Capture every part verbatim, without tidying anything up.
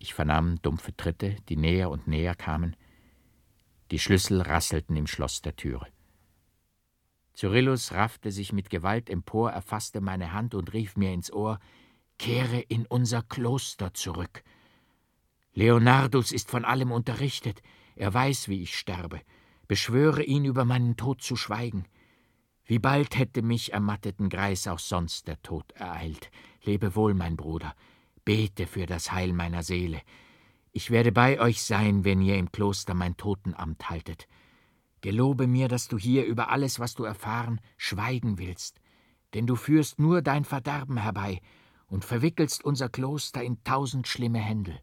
Ich vernahm dumpfe Tritte, die näher und näher kamen. Die Schlüssel rasselten im Schloss der Türe. Cyrillus raffte sich mit Gewalt empor, erfasste meine Hand und rief mir ins Ohr: »Kehre in unser Kloster zurück. Leonardus ist von allem unterrichtet. Er weiß, wie ich sterbe. Beschwöre ihn, über meinen Tod zu schweigen. Wie bald hätte mich, ermatteten Greis, auch sonst der Tod ereilt. Lebe wohl, mein Bruder. Bete für das Heil meiner Seele. Ich werde bei euch sein, wenn ihr im Kloster mein Totenamt haltet. Gelobe mir, dass du hier über alles, was du erfahren, schweigen willst, denn du führst nur dein Verderben herbei und verwickelst unser Kloster in tausend schlimme Händel.«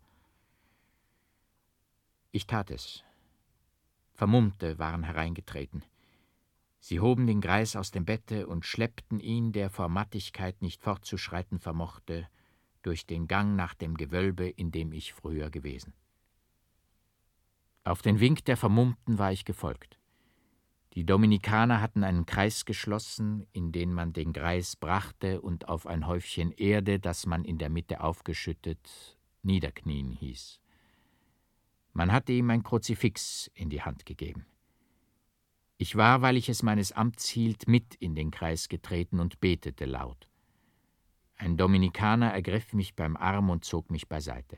Ich tat es. Vermummte waren hereingetreten. Sie hoben den Greis aus dem Bette und schleppten ihn, der vor Mattigkeit nicht fortzuschreiten vermochte, durch den Gang nach dem Gewölbe, in dem ich früher gewesen. Auf den Wink der Vermummten war ich gefolgt. Die Dominikaner hatten einen Kreis geschlossen, in den man den Greis brachte und auf ein Häufchen Erde, das man in der Mitte aufgeschüttet, niederknien hieß. Man hatte ihm ein Kruzifix in die Hand gegeben. Ich war, weil ich es meines Amts hielt, mit in den Kreis getreten und betete laut. Ein Dominikaner ergriff mich beim Arm und zog mich beiseite.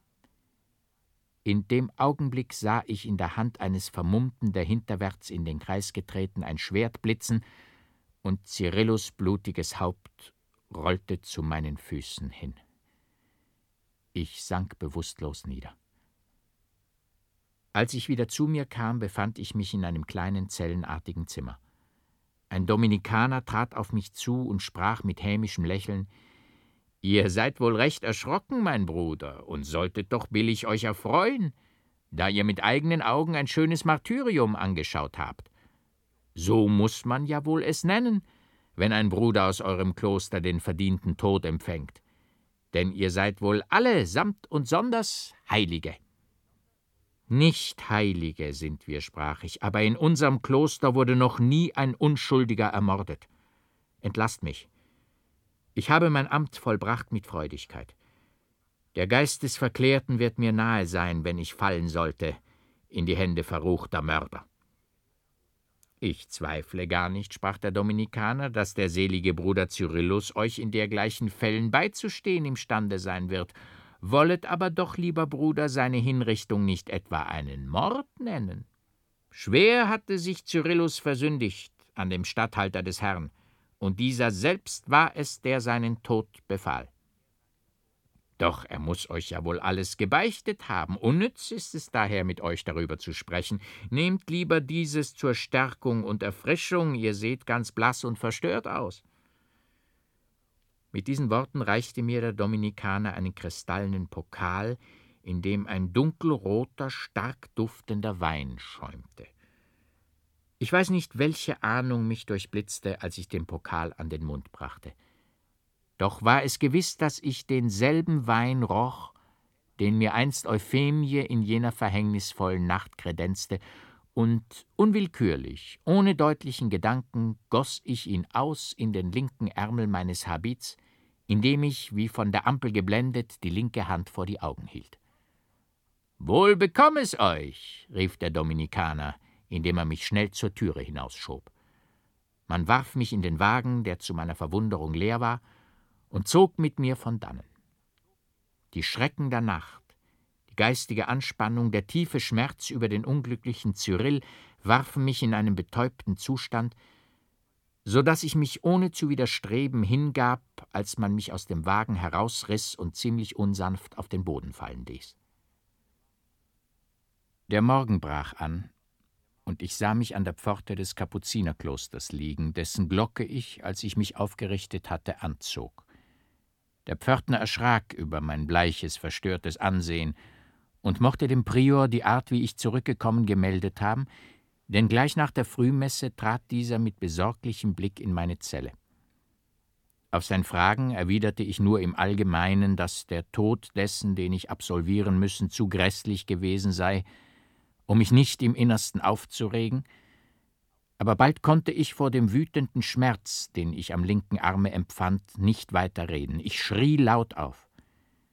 In dem Augenblick sah ich in der Hand eines Vermummten, der hinterwärts in den Kreis getreten, ein Schwert blitzen, und Cyrillus' blutiges Haupt rollte zu meinen Füßen hin. Ich sank bewusstlos nieder. Als ich wieder zu mir kam, befand ich mich in einem kleinen zellenartigen Zimmer. Ein Dominikaner trat auf mich zu und sprach mit hämischem Lächeln: »Ihr seid wohl recht erschrocken, mein Bruder, und solltet doch billig euch erfreuen, da ihr mit eigenen Augen ein schönes Martyrium angeschaut habt. So muß man ja wohl es nennen, wenn ein Bruder aus eurem Kloster den verdienten Tod empfängt. Denn ihr seid wohl alle samt und sonders Heilige.« »Nicht Heilige sind wir«, sprach ich, »aber in unserem Kloster wurde noch nie ein Unschuldiger ermordet. Entlasst mich. Ich habe mein Amt vollbracht mit Freudigkeit. Der Geist des Verklärten wird mir nahe sein, wenn ich fallen sollte in die Hände verruchter Mörder.« »Ich zweifle gar nicht«, sprach der Dominikaner, »dass der selige Bruder Cyrillus euch in dergleichen Fällen beizustehen imstande sein wird. Wollet aber doch, lieber Bruder, seine Hinrichtung nicht etwa einen Mord nennen. Schwer hatte sich Cyrillus versündigt an dem Statthalter des Herrn, und dieser selbst war es, der seinen Tod befahl. Doch er muß euch ja wohl alles gebeichtet haben. Unnütz ist es daher, mit euch darüber zu sprechen. Nehmt lieber dieses zur Stärkung und Erfrischung, ihr seht ganz blass und verstört aus.« Mit diesen Worten reichte mir der Dominikaner einen kristallenen Pokal, in dem ein dunkelroter, stark duftender Wein schäumte. Ich weiß nicht, welche Ahnung mich durchblitzte, als ich den Pokal an den Mund brachte. Doch war es gewiss, dass ich denselben Wein roch, den mir einst Euphemie in jener verhängnisvollen Nacht kredenzte, und unwillkürlich, ohne deutlichen Gedanken, goss ich ihn aus in den linken Ärmel meines Habits, indem ich, wie von der Ampel geblendet, die linke Hand vor die Augen hielt. »Wohl bekomm es euch«, rief der Dominikaner, indem er mich schnell zur Türe hinausschob. Man warf mich in den Wagen, der zu meiner Verwunderung leer war, und zog mit mir von dannen. Die Schrecken der Nacht, die geistige Anspannung, der tiefe Schmerz über den unglücklichen Cyrill warfen mich in einen betäubten Zustand, so dass ich mich ohne zu widerstreben hingab, als man mich aus dem Wagen herausriss und ziemlich unsanft auf den Boden fallen ließ. Der Morgen brach an, und ich sah mich an der Pforte des Kapuzinerklosters liegen, dessen Glocke ich, als ich mich aufgerichtet hatte, anzog. Der Pförtner erschrak über mein bleiches, verstörtes Ansehen und mochte dem Prior die Art, wie ich zurückgekommen, gemeldet haben, denn gleich nach der Frühmesse trat dieser mit besorglichem Blick in meine Zelle. Auf sein Fragen erwiderte ich nur im Allgemeinen, dass der Tod dessen, den ich absolvieren müssen, zu grässlich gewesen sei, um mich nicht im Innersten aufzuregen, aber bald konnte ich vor dem wütenden Schmerz, den ich am linken Arme empfand, nicht weiter reden. Ich schrie laut auf.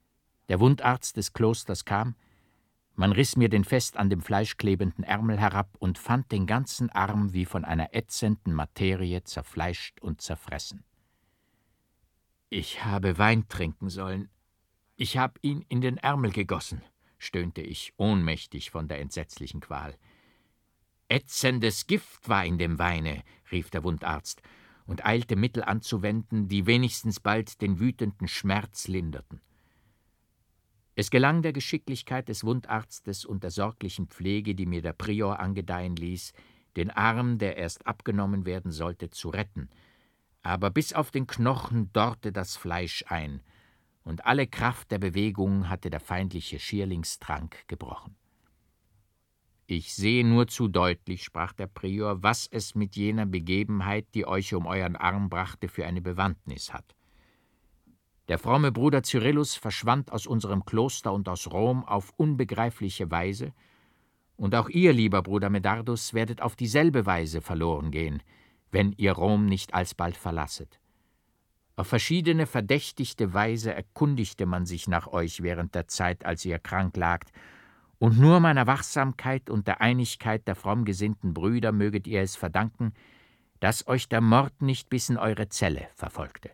Der Wundarzt des Klosters kam, man riss mir den fest an dem Fleisch klebenden Ärmel herab und fand den ganzen Arm wie von einer ätzenden Materie zerfleischt und zerfressen. »Ich habe Wein trinken sollen. Ich hab ihn in den Ärmel gegossen«, stöhnte ich, ohnmächtig von der entsetzlichen Qual. »Ätzendes Gift war in dem Weine«, rief der Wundarzt und eilte Mittel anzuwenden, die wenigstens bald den wütenden Schmerz linderten. Es gelang der Geschicklichkeit des Wundarztes und der sorglichen Pflege, die mir der Prior angedeihen ließ, den Arm, der erst abgenommen werden sollte, zu retten. Aber bis auf den Knochen dorrte das Fleisch ein, und alle Kraft der Bewegung hatte der feindliche Schierlingstrank gebrochen. »Ich sehe nur zu deutlich«, sprach der Prior, »was es mit jener Begebenheit, die euch um euren Arm brachte, für eine Bewandtnis hat. Der fromme Bruder Cyrillus verschwand aus unserem Kloster und aus Rom auf unbegreifliche Weise, und auch ihr, lieber Bruder Medardus, werdet auf dieselbe Weise verloren gehen, wenn ihr Rom nicht alsbald verlasset. Auf verschiedene verdächtigte Weise erkundigte man sich nach euch während der Zeit, als ihr krank lagt, und nur meiner Wachsamkeit und der Einigkeit der fromm gesinnten Brüder möget ihr es verdanken, dass euch der Mord nicht bis in eure Zelle verfolgte.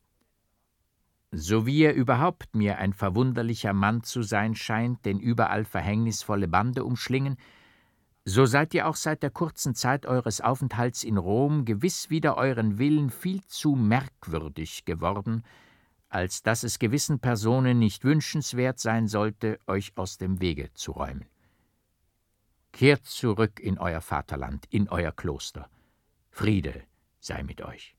So wie ihr überhaupt mir ein verwunderlicher Mann zu sein scheint, den überall verhängnisvolle Bande umschlingen, so seid ihr auch seit der kurzen Zeit eures Aufenthalts in Rom gewiss wider euren Willen viel zu merkwürdig geworden, als dass es gewissen Personen nicht wünschenswert sein sollte, euch aus dem Wege zu räumen. Kehrt zurück in euer Vaterland, in euer Kloster. Friede sei mit euch.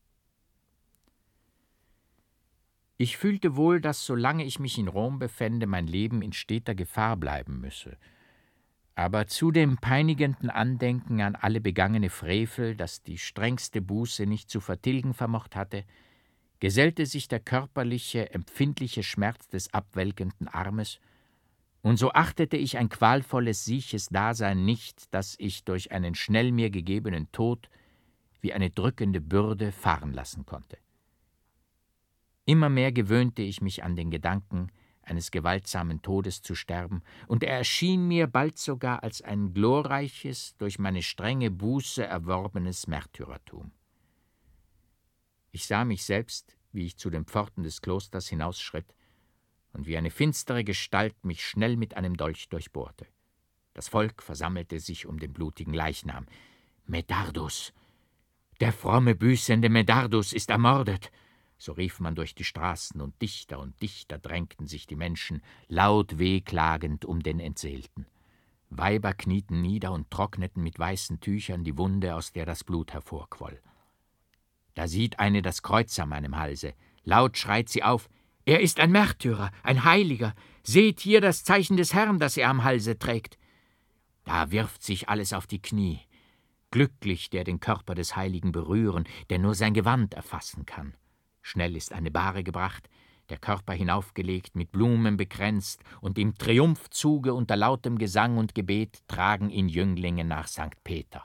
Ich fühlte wohl, dass, solange ich mich in Rom befände, mein Leben in steter Gefahr bleiben müsse. Aber zu dem peinigenden Andenken an alle begangene Frevel, das die strengste Buße nicht zu vertilgen vermocht hatte, gesellte sich der körperliche, empfindliche Schmerz des abwelkenden Armes, und so achtete ich ein qualvolles, sieches Dasein nicht, das ich durch einen schnell mir gegebenen Tod wie eine drückende Bürde fahren lassen konnte. Immer mehr gewöhnte ich mich an den Gedanken, eines gewaltsamen Todes zu sterben, und er erschien mir bald sogar als ein glorreiches, durch meine strenge Buße erworbenes Märtyrertum. Ich sah mich selbst, wie ich zu den Pforten des Klosters hinausschritt, und wie eine finstere Gestalt mich schnell mit einem Dolch durchbohrte. Das Volk versammelte sich um den blutigen Leichnam. »Medardus! Der fromme, büßende Medardus ist ermordet!« So rief man durch die Straßen, und dichter und dichter drängten sich die Menschen, laut wehklagend um den Entseelten. Weiber knieten nieder und trockneten mit weißen Tüchern die Wunde, aus der das Blut hervorquoll. Da sieht eine das Kreuz an meinem Halse. Laut schreit sie auf: »Er ist ein Märtyrer, ein Heiliger! Seht hier das Zeichen des Herrn, das er am Halse trägt!« Da wirft sich alles auf die Knie. Glücklich, der den Körper des Heiligen berühren, der nur sein Gewand erfassen kann. Schnell ist eine Bahre gebracht, der Körper hinaufgelegt, mit Blumen bekränzt, und im Triumphzuge unter lautem Gesang und Gebet tragen ihn Jünglinge nach Sankt Peter.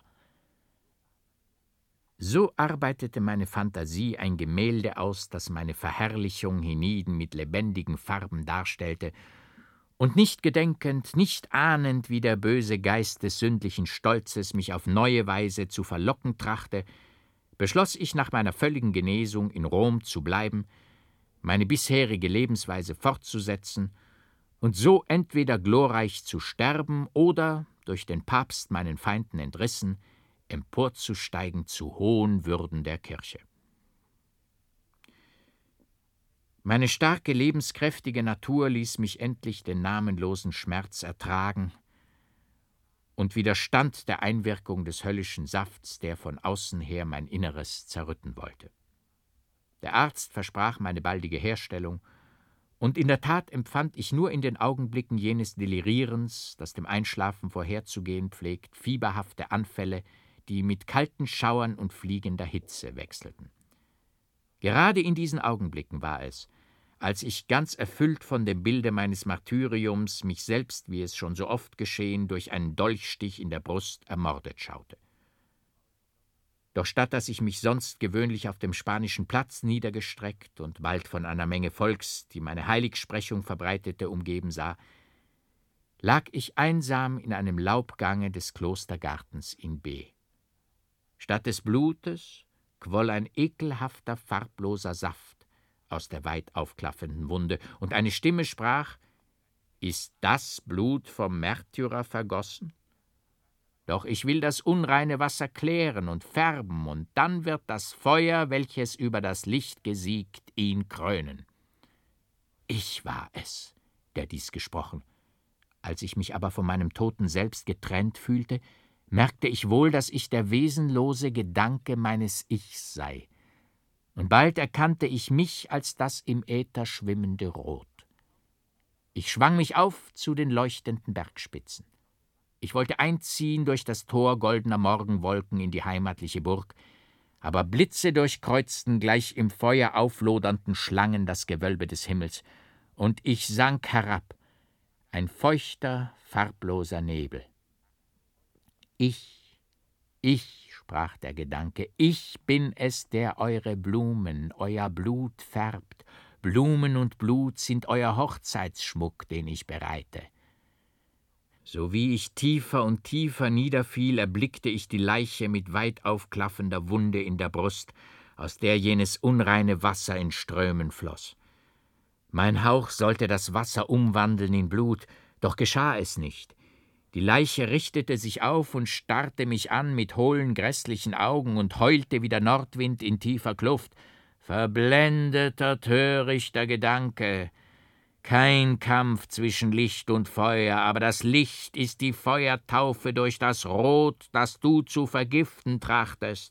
So arbeitete meine Fantasie ein Gemälde aus, das meine Verherrlichung hienieden mit lebendigen Farben darstellte, und nicht gedenkend, nicht ahnend, wie der böse Geist des sündlichen Stolzes mich auf neue Weise zu verlocken trachte, beschloss ich, nach meiner völligen Genesung in Rom zu bleiben, meine bisherige Lebensweise fortzusetzen und so entweder glorreich zu sterben oder, durch den Papst meinen Feinden entrissen, emporzusteigen zu hohen Würden der Kirche. Meine starke, lebenskräftige Natur ließ mich endlich den namenlosen Schmerz ertragen und widerstand der Einwirkung des höllischen Safts, der von außen her mein Inneres zerrütten wollte. Der Arzt versprach meine baldige Herstellung, und in der Tat empfand ich nur in den Augenblicken jenes Delirierens, das dem Einschlafen vorherzugehen pflegt, fieberhafte Anfälle, die mit kalten Schauern und fliegender Hitze wechselten. Gerade in diesen Augenblicken war es, als ich ganz erfüllt von dem Bilde meines Martyriums mich selbst, wie es schon so oft geschehen, durch einen Dolchstich in der Brust ermordet schaute. Doch statt dass ich mich sonst gewöhnlich auf dem spanischen Platz niedergestreckt und bald von einer Menge Volks, die meine Heiligsprechung verbreitete, umgeben sah, lag ich einsam in einem Laubgange des Klostergartens in B. Statt des Blutes quoll ein ekelhafter, farbloser Saft aus der weit aufklaffenden Wunde, und eine Stimme sprach: »Ist das Blut vom Märtyrer vergossen? Doch ich will das unreine Wasser klären und färben, und dann wird das Feuer, welches über das Licht gesiegt, ihn krönen.« Ich war es, der dies gesprochen. Als ich mich aber von meinem Toten selbst getrennt fühlte, merkte ich wohl, dass ich der wesenlose Gedanke meines Ichs sei. Und bald erkannte ich mich als das im Äther schwimmende Rot. Ich schwang mich auf zu den leuchtenden Bergspitzen. Ich wollte einziehen durch das Tor goldener Morgenwolken in die heimatliche Burg, aber Blitze durchkreuzten gleich im Feuer auflodernden Schlangen das Gewölbe des Himmels, und ich sank herab, ein feuchter, farbloser Nebel. Ich, ich, sprach der Gedanke, ich bin es, der eure Blumen, euer Blut färbt. Blumen und Blut sind euer Hochzeitsschmuck, den ich bereite. So wie ich tiefer und tiefer niederfiel, erblickte ich die Leiche mit weit aufklaffender Wunde in der Brust, aus der jenes unreine Wasser in Strömen floss. Mein Hauch sollte das Wasser umwandeln in Blut, doch geschah es nicht. Die Leiche richtete sich auf und starrte mich an mit hohlen, grässlichen Augen und heulte wie der Nordwind in tiefer Kluft. Verblendeter, törichter Gedanke! Kein Kampf zwischen Licht und Feuer, aber das Licht ist die Feuertaufe durch das Rot, das du zu vergiften trachtest.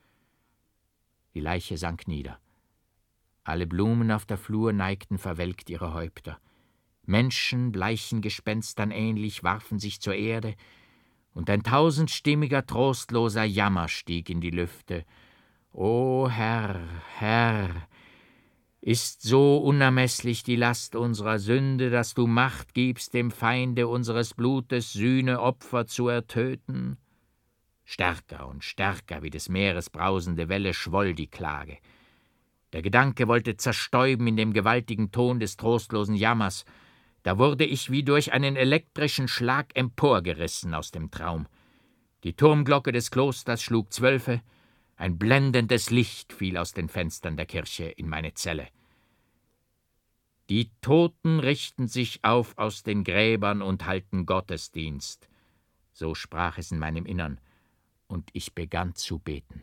Die Leiche sank nieder. Alle Blumen auf der Flur neigten verwelkt ihre Häupter. Menschen, bleichen Gespenstern ähnlich, warfen sich zur Erde, und ein tausendstimmiger, trostloser Jammer stieg in die Lüfte. »O Herr, Herr, ist so unermeßlich die Last unserer Sünde, dass du Macht gibst, dem Feinde unseres Blutes Sühneopfer zu ertöten?« Stärker und stärker wie des Meeres brausende Welle schwoll die Klage. Der Gedanke wollte zerstäuben in dem gewaltigen Ton des trostlosen Jammers. Da wurde ich wie durch einen elektrischen Schlag emporgerissen aus dem Traum. Die Turmglocke des Klosters schlug Zwölfe, ein blendendes Licht fiel aus den Fenstern der Kirche in meine Zelle. Die Toten richten sich auf aus den Gräbern und halten Gottesdienst, so sprach es in meinem Innern, und ich begann zu beten.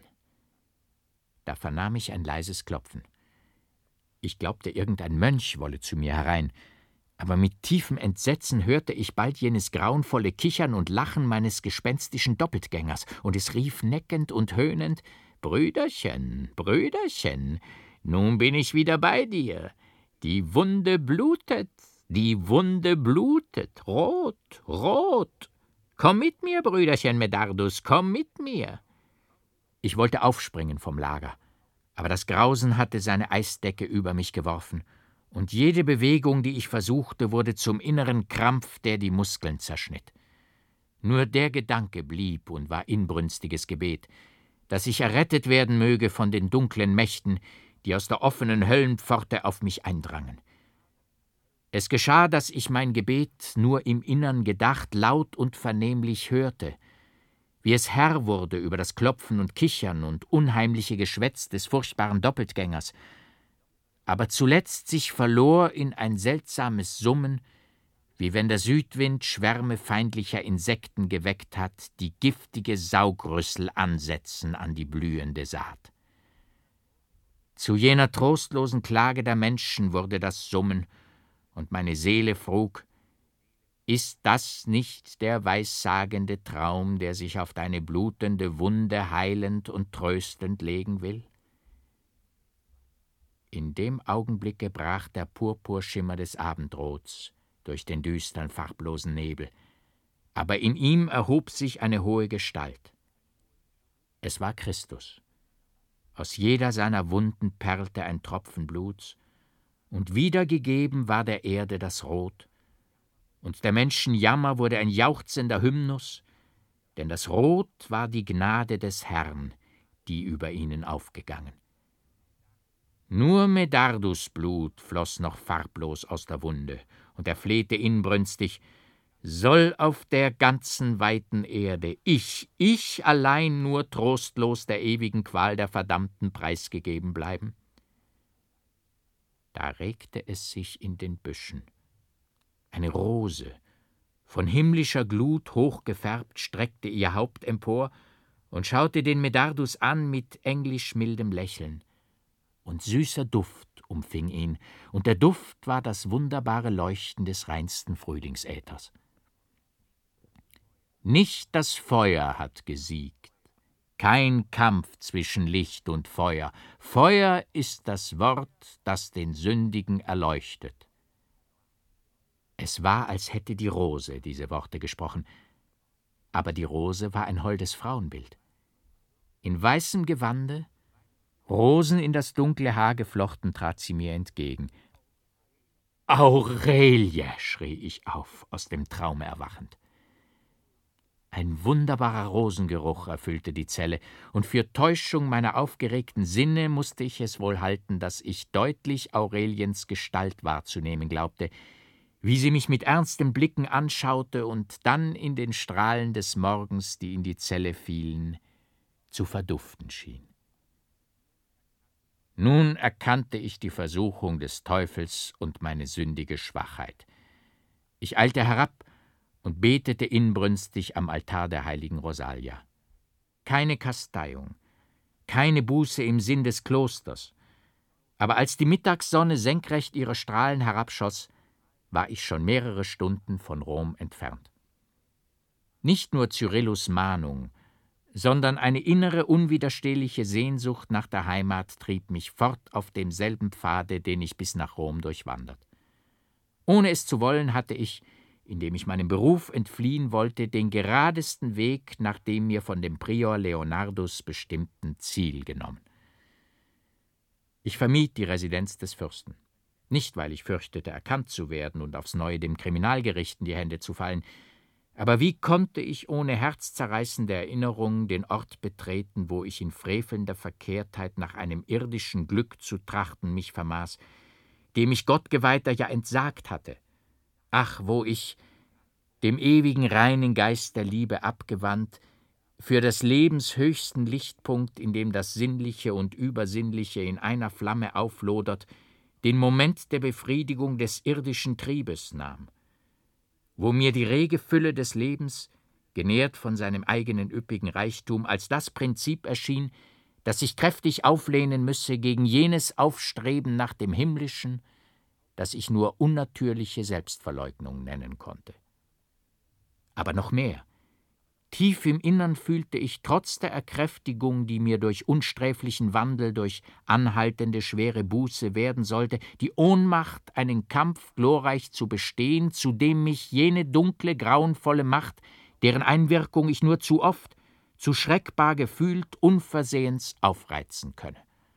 Da vernahm ich ein leises Klopfen. Ich glaubte, irgendein Mönch wolle zu mir herein, aber mit tiefem Entsetzen hörte ich bald jenes grauenvolle Kichern und Lachen meines gespenstischen Doppeltgängers, und es rief neckend und höhnend: »Brüderchen, Brüderchen, nun bin ich wieder bei dir. Die Wunde blutet, die Wunde blutet, rot, rot. Komm mit mir, Brüderchen Medardus, komm mit mir.« Ich wollte aufspringen vom Lager, aber das Grausen hatte seine Eisdecke über mich geworfen, und jede Bewegung, die ich versuchte, wurde zum inneren Krampf, der die Muskeln zerschnitt. Nur der Gedanke blieb und war inbrünstiges Gebet, dass ich errettet werden möge von den dunklen Mächten, die aus der offenen Höllenpforte auf mich eindrangen. Es geschah, dass ich mein Gebet nur im Innern gedacht, laut und vernehmlich hörte, wie es Herr wurde über das Klopfen und Kichern und unheimliche Geschwätz des furchtbaren Doppeltgängers, aber zuletzt sich verlor in ein seltsames Summen, wie wenn der Südwind Schwärme feindlicher Insekten geweckt hat, die giftige Saugrüssel ansetzen an die blühende Saat. Zu jener trostlosen Klage der Menschen wurde das Summen, und meine Seele frug: Ist das nicht der weissagende Traum, der sich auf deine blutende Wunde heilend und tröstend legen will? In dem Augenblicke brach der Purpurschimmer des Abendrots durch den düstern, farblosen Nebel, aber in ihm erhob sich eine hohe Gestalt. Es war Christus. Aus jeder seiner Wunden perlte ein Tropfen Bluts, und wiedergegeben war der Erde das Rot, und der Menschen Jammer wurde ein jauchzender Hymnus, denn das Rot war die Gnade des Herrn, die über ihnen aufgegangen. Nur Medardus Blut floss noch farblos aus der Wunde, und er flehte inbrünstig: Soll auf der ganzen weiten Erde ich, ich allein nur trostlos der ewigen Qual der Verdammten preisgegeben bleiben? Da regte es sich in den Büschen. Eine Rose, von himmlischer Glut hochgefärbt, streckte ihr Haupt empor und schaute den Medardus an mit englisch mildem Lächeln. Und süßer Duft umfing ihn, und der Duft war das wunderbare Leuchten des reinsten Frühlingsäthers. Nicht das Feuer hat gesiegt, kein Kampf zwischen Licht und Feuer. Feuer ist das Wort, das den Sündigen erleuchtet. Es war, als hätte die Rose diese Worte gesprochen, aber die Rose war ein holdes Frauenbild. In weißem Gewande, Rosen in das dunkle Haar geflochten, trat sie mir entgegen. »Aurelie«, schrie ich auf, aus dem Traume erwachend. Ein wunderbarer Rosengeruch erfüllte die Zelle, und für Täuschung meiner aufgeregten Sinne musste ich es wohl halten, dass ich deutlich Aureliens Gestalt wahrzunehmen glaubte, wie sie mich mit ernsten Blicken anschaute und dann in den Strahlen des Morgens, die in die Zelle fielen, zu verduften schien. Nun erkannte ich die Versuchung des Teufels und meine sündige Schwachheit. Ich eilte herab und betete inbrünstig am Altar der heiligen Rosalia. Keine Kasteiung, keine Buße im Sinn des Klosters, aber als die Mittagssonne senkrecht ihre Strahlen herabschoss, war ich schon mehrere Stunden von Rom entfernt. Nicht nur Cyrillus Mahnung, sondern eine innere, unwiderstehliche Sehnsucht nach der Heimat trieb mich fort auf demselben Pfade, den ich bis nach Rom durchwandert. Ohne es zu wollen, hatte ich, indem ich meinem Beruf entfliehen wollte, den geradesten Weg nach dem mir von dem Prior Leonardus bestimmten Ziel genommen. Ich vermied die Residenz des Fürsten. Nicht, weil ich fürchtete, erkannt zu werden und aufs Neue dem Kriminalgericht in die Hände zu fallen, aber wie konnte ich ohne herzzerreißende Erinnerung den Ort betreten, wo ich in frevelnder Verkehrtheit nach einem irdischen Glück zu trachten mich vermaß, dem ich Gottgeweihter ja entsagt hatte? Ach, wo ich, dem ewigen reinen Geist der Liebe abgewandt, für des Lebens höchsten Lichtpunkt, in dem das Sinnliche und Übersinnliche in einer Flamme auflodert, den Moment der Befriedigung des irdischen Triebes nahm, wo mir die rege Fülle des Lebens, genährt von seinem eigenen üppigen Reichtum, als das Prinzip erschien, das sich kräftig auflehnen müsse gegen jenes Aufstreben nach dem Himmlischen, das ich nur unnatürliche Selbstverleugnung nennen konnte. Aber noch mehr. Tief im Innern fühlte ich trotz der Erkräftigung, die mir durch unsträflichen Wandel, durch anhaltende schwere Buße werden sollte, die Ohnmacht, einen Kampf glorreich zu bestehen, zu dem mich jene dunkle, grauenvolle Macht, deren Einwirkung ich nur zu oft, zu schreckbar gefühlt, unversehens aufreizen könne.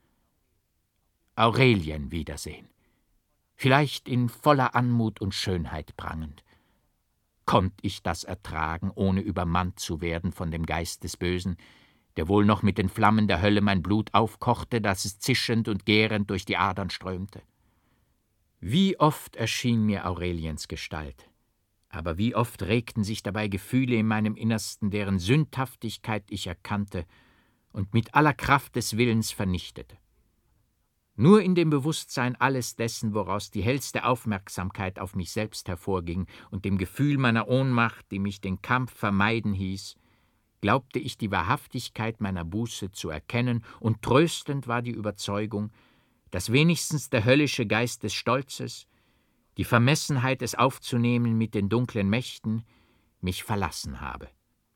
Aurelien wiedersehen, vielleicht in voller Anmut und Schönheit prangend. Konnt ich das ertragen, ohne übermannt zu werden von dem Geist des Bösen, der wohl noch mit den Flammen der Hölle mein Blut aufkochte, dass es zischend und gärend durch die Adern strömte? Wie oft erschien mir Aureliens Gestalt, aber wie oft regten sich dabei Gefühle in meinem Innersten, deren Sündhaftigkeit ich erkannte und mit aller Kraft des Willens vernichtete. Nur in dem Bewusstsein alles dessen, woraus die hellste Aufmerksamkeit auf mich selbst hervorging, und dem Gefühl meiner Ohnmacht, die mich den Kampf vermeiden hieß, glaubte ich die Wahrhaftigkeit meiner Buße zu erkennen, und tröstend war die Überzeugung, dass wenigstens der höllische Geist des Stolzes, die Vermessenheit, es aufzunehmen mit den dunklen Mächten, mich verlassen habe.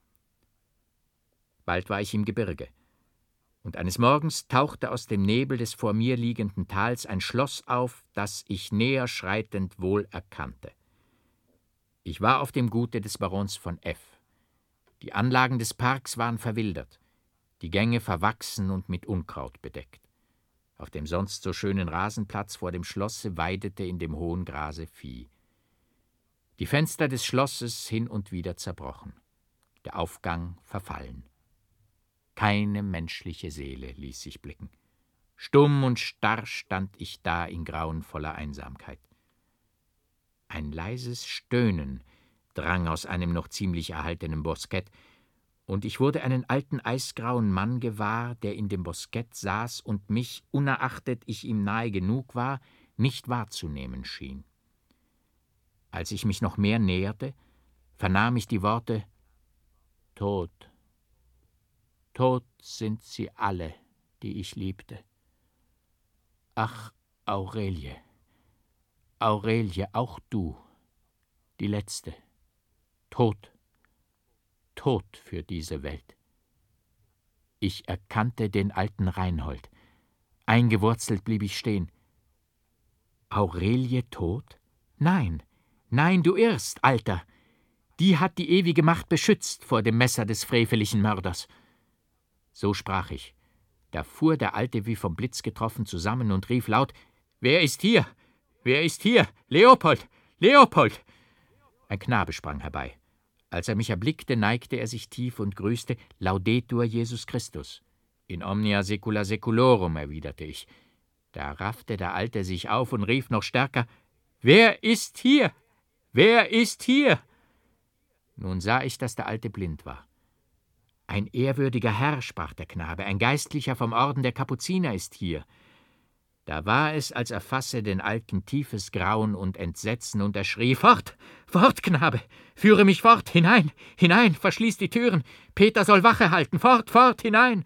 Bald war ich im Gebirge. Und eines Morgens tauchte aus dem Nebel des vor mir liegenden Tals ein Schloss auf, das ich näher schreitend wohl erkannte. Ich war auf dem Gute des Barons von F. Die Anlagen des Parks waren verwildert, die Gänge verwachsen und mit Unkraut bedeckt. Auf dem sonst so schönen Rasenplatz vor dem Schlosse weidete in dem hohen Grase Vieh. Die Fenster des Schlosses hin und wieder zerbrochen, der Aufgang verfallen. Keine menschliche Seele ließ sich blicken. Stumm und starr stand ich da in grauenvoller Einsamkeit. Ein leises Stöhnen drang aus einem noch ziemlich erhaltenen Boskett, und ich wurde einen alten eisgrauen Mann gewahr, der in dem Boskett saß und mich, unerachtet ich ihm nahe genug war, nicht wahrzunehmen schien. Als ich mich noch mehr näherte, vernahm ich die Worte: »Tot, tot sind sie alle, die ich liebte. Ach, Aurelie, Aurelie, auch du, die Letzte, tot, tot für diese Welt.« Ich erkannte den alten Reinhold. Eingewurzelt blieb ich stehen. »Aurelie tot? Nein, nein, du irrst, Alter. Die hat die ewige Macht beschützt vor dem Messer des freveligen Mörders.« So sprach ich. Da fuhr der Alte wie vom Blitz getroffen zusammen und rief laut: »Wer ist hier? Wer ist hier? Leopold! Leopold!« Ein Knabe sprang herbei. Als er mich erblickte, neigte er sich tief und grüßte: »Laudetur Jesus Christus.« »In omnia saecula saeculorum«, erwiderte ich. Da raffte der Alte sich auf und rief noch stärker: »Wer ist hier? Wer ist hier?« Nun sah ich, dass der Alte blind war. »Ein ehrwürdiger Herr«, sprach der Knabe, »ein Geistlicher vom Orden der Kapuziner ist hier.« Da war es, als erfasse den Alten tiefes Grauen und Entsetzen, und er schrie: »Fort, fort, Knabe! Führe mich fort, hinein, hinein, verschließ die Türen! Peter soll Wache halten, fort, fort, hinein!«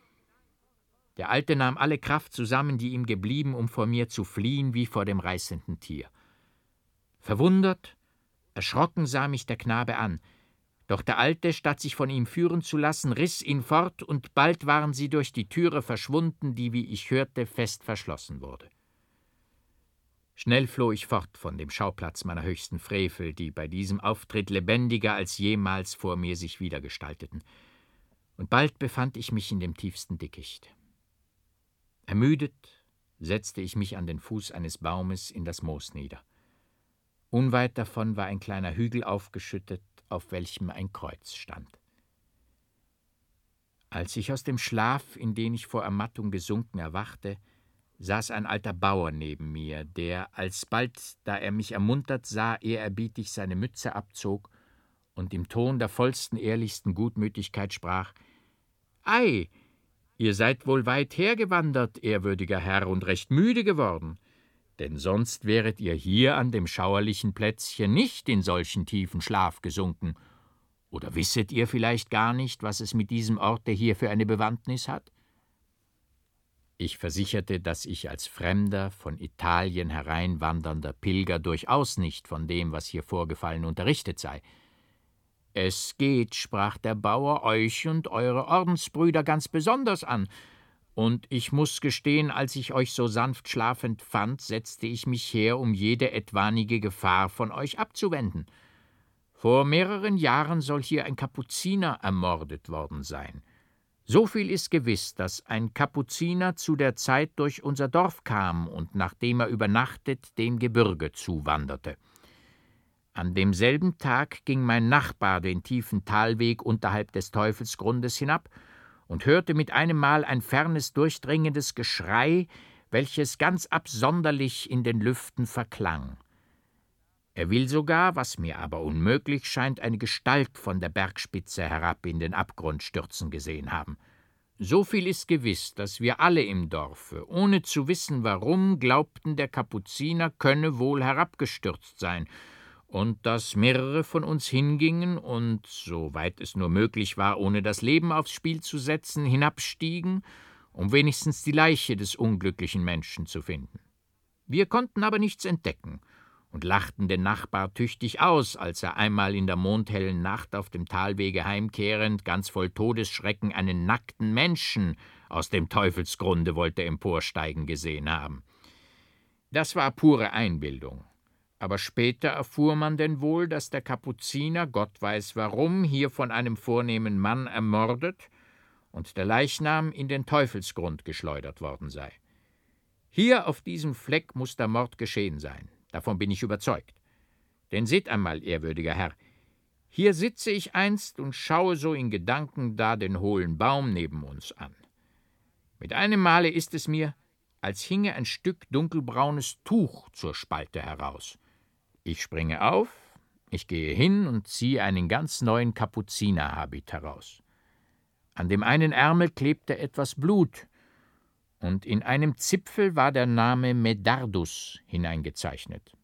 Der Alte nahm alle Kraft zusammen, die ihm geblieben, um vor mir zu fliehen wie vor dem reißenden Tier. Verwundert, erschrocken sah mich der Knabe an. Doch der Alte, statt sich von ihm führen zu lassen, riss ihn fort, und bald waren sie durch die Türe verschwunden, die, wie ich hörte, fest verschlossen wurde. Schnell floh ich fort von dem Schauplatz meiner höchsten Frevel, die bei diesem Auftritt lebendiger als jemals vor mir sich wiedergestalteten, und bald befand ich mich in dem tiefsten Dickicht. Ermüdet setzte ich mich an den Fuß eines Baumes in das Moos nieder. Unweit davon war ein kleiner Hügel aufgeschüttet, auf welchem ein Kreuz stand. Als ich aus dem Schlaf, in den ich vor Ermattung gesunken, erwachte, saß ein alter Bauer neben mir, der, alsbald, da er mich ermuntert sah, ehrerbietig seine Mütze abzog und im Ton der vollsten, ehrlichsten Gutmütigkeit sprach: »Ei, ihr seid wohl weit hergewandert, ehrwürdiger Herr, und recht müde geworden, denn sonst wäret ihr hier an dem schauerlichen Plätzchen nicht in solchen tiefen Schlaf gesunken. Oder wisset ihr vielleicht gar nicht, was es mit diesem Orte hier für eine Bewandtnis hat?« Ich versicherte, dass ich als fremder, von Italien hereinwandernder Pilger durchaus nicht von dem, was hier vorgefallen, unterrichtet sei. »Es geht«, sprach der Bauer, »euch und eure Ordensbrüder ganz besonders an. Und ich muß gestehen, als ich euch so sanft schlafend fand, setzte ich mich her, um jede etwanige Gefahr von euch abzuwenden. Vor mehreren Jahren soll hier ein Kapuziner ermordet worden sein. So viel ist gewiss, dass ein Kapuziner zu der Zeit durch unser Dorf kam und, nachdem er übernachtet, dem Gebirge zuwanderte. An demselben Tag ging mein Nachbar den tiefen Talweg unterhalb des Teufelsgrundes hinab und hörte mit einem Mal ein fernes, durchdringendes Geschrei, welches ganz absonderlich in den Lüften verklang. Er will sogar, was mir aber unmöglich scheint, eine Gestalt von der Bergspitze herab in den Abgrund stürzen gesehen haben. So viel ist gewiss, dass wir alle im Dorfe, ohne zu wissen warum, glaubten, der Kapuziner könne wohl herabgestürzt sein, und dass mehrere von uns hingingen und, soweit es nur möglich war, ohne das Leben aufs Spiel zu setzen, hinabstiegen, um wenigstens die Leiche des unglücklichen Menschen zu finden. Wir konnten aber nichts entdecken und lachten den Nachbar tüchtig aus, als er einmal in der mondhellen Nacht auf dem Talwege heimkehrend, ganz voll Todesschrecken, einen nackten Menschen aus dem Teufelsgrunde wollte emporsteigen gesehen haben. Das war pure Einbildung. Aber später erfuhr man denn wohl, dass der Kapuziner, Gott weiß warum, hier von einem vornehmen Mann ermordet und der Leichnam in den Teufelsgrund geschleudert worden sei. Hier auf diesem Fleck muß der Mord geschehen sein, davon bin ich überzeugt. Denn seht einmal, ehrwürdiger Herr, Hier sitze ich einst und schaue so in Gedanken da den hohlen Baum neben uns an. Mit einem Male ist es mir, als hinge ein Stück dunkelbraunes Tuch zur Spalte heraus. Ich springe auf, ich gehe hin und ziehe einen ganz neuen Kapuzinerhabit heraus. An dem einen Ärmel klebte etwas Blut, und in einem Zipfel war der Name Medardus hineingezeichnet.